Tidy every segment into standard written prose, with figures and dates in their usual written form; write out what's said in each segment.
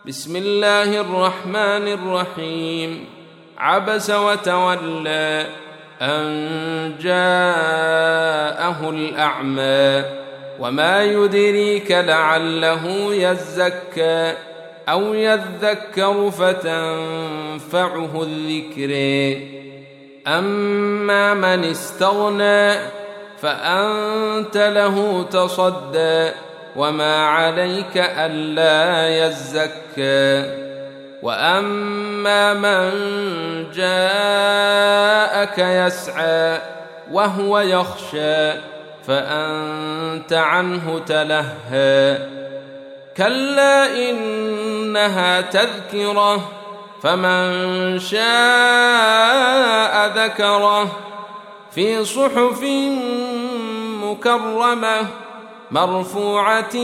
بسم الله الرحمن الرحيم. عبس وتولى أن جاءه الأعمى وما يدريك لعله يزكى أو يذكر فتنفعه الذكر. أما من استغنى فأنت له تصدى وما عليك ألا يزكى. وأما من جاءك يسعى وهو يخشى فأنت عنه تلهى. كلا إنها تذكرة فمن شاء ذكره في صحف مكرمة مرفوعة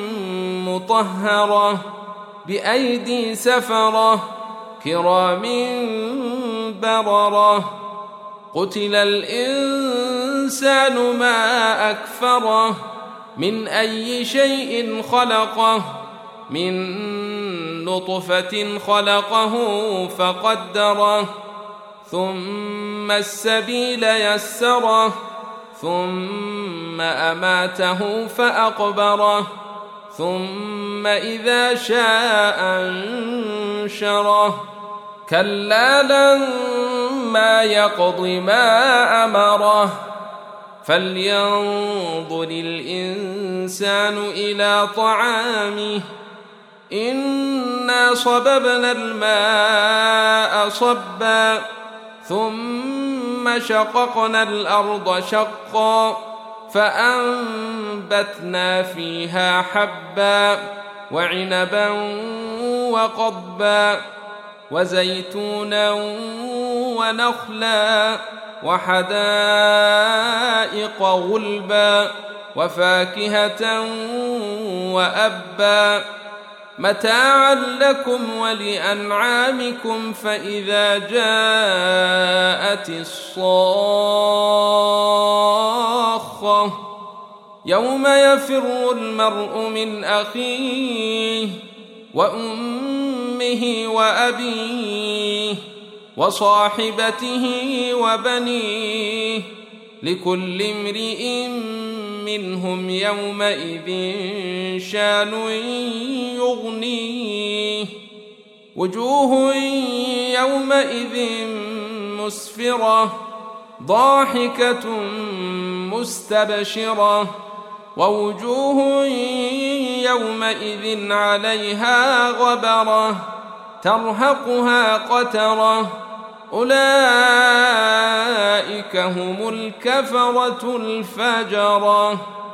مطهرة بأيدي سفرة كرام بررة. قتل الإنسان ما أكفره من أي شيء خلقه من نطفة خلقه فقدره ثم السبيل يسره ثم أماته فأقبره ثم إذا شاء أنشره. كلا لما يقض ما أمره فلينظر الإنسان إلى طعامه إنا صببنا الماء صبا ثم شققنا الأرض شقا فأنبتنا فيها حبا وعنبا وقضبا وزيتونا ونخلا وحدائق غلبا وفاكهة وأبا متاعا لكم ولأنعامكم. فإذا جاءت الصاخة يوم يفر المرء من أخيه وأمه وأبيه وصاحبته وبنيه لكل امرئ منهم يومئذ شان يغنيه. وجوه يومئذ مسفرة ضاحكة مستبشرة ووجوه يومئذ عليها غبرة ترهقها قترة أولئك هم الكفرة الفجرة.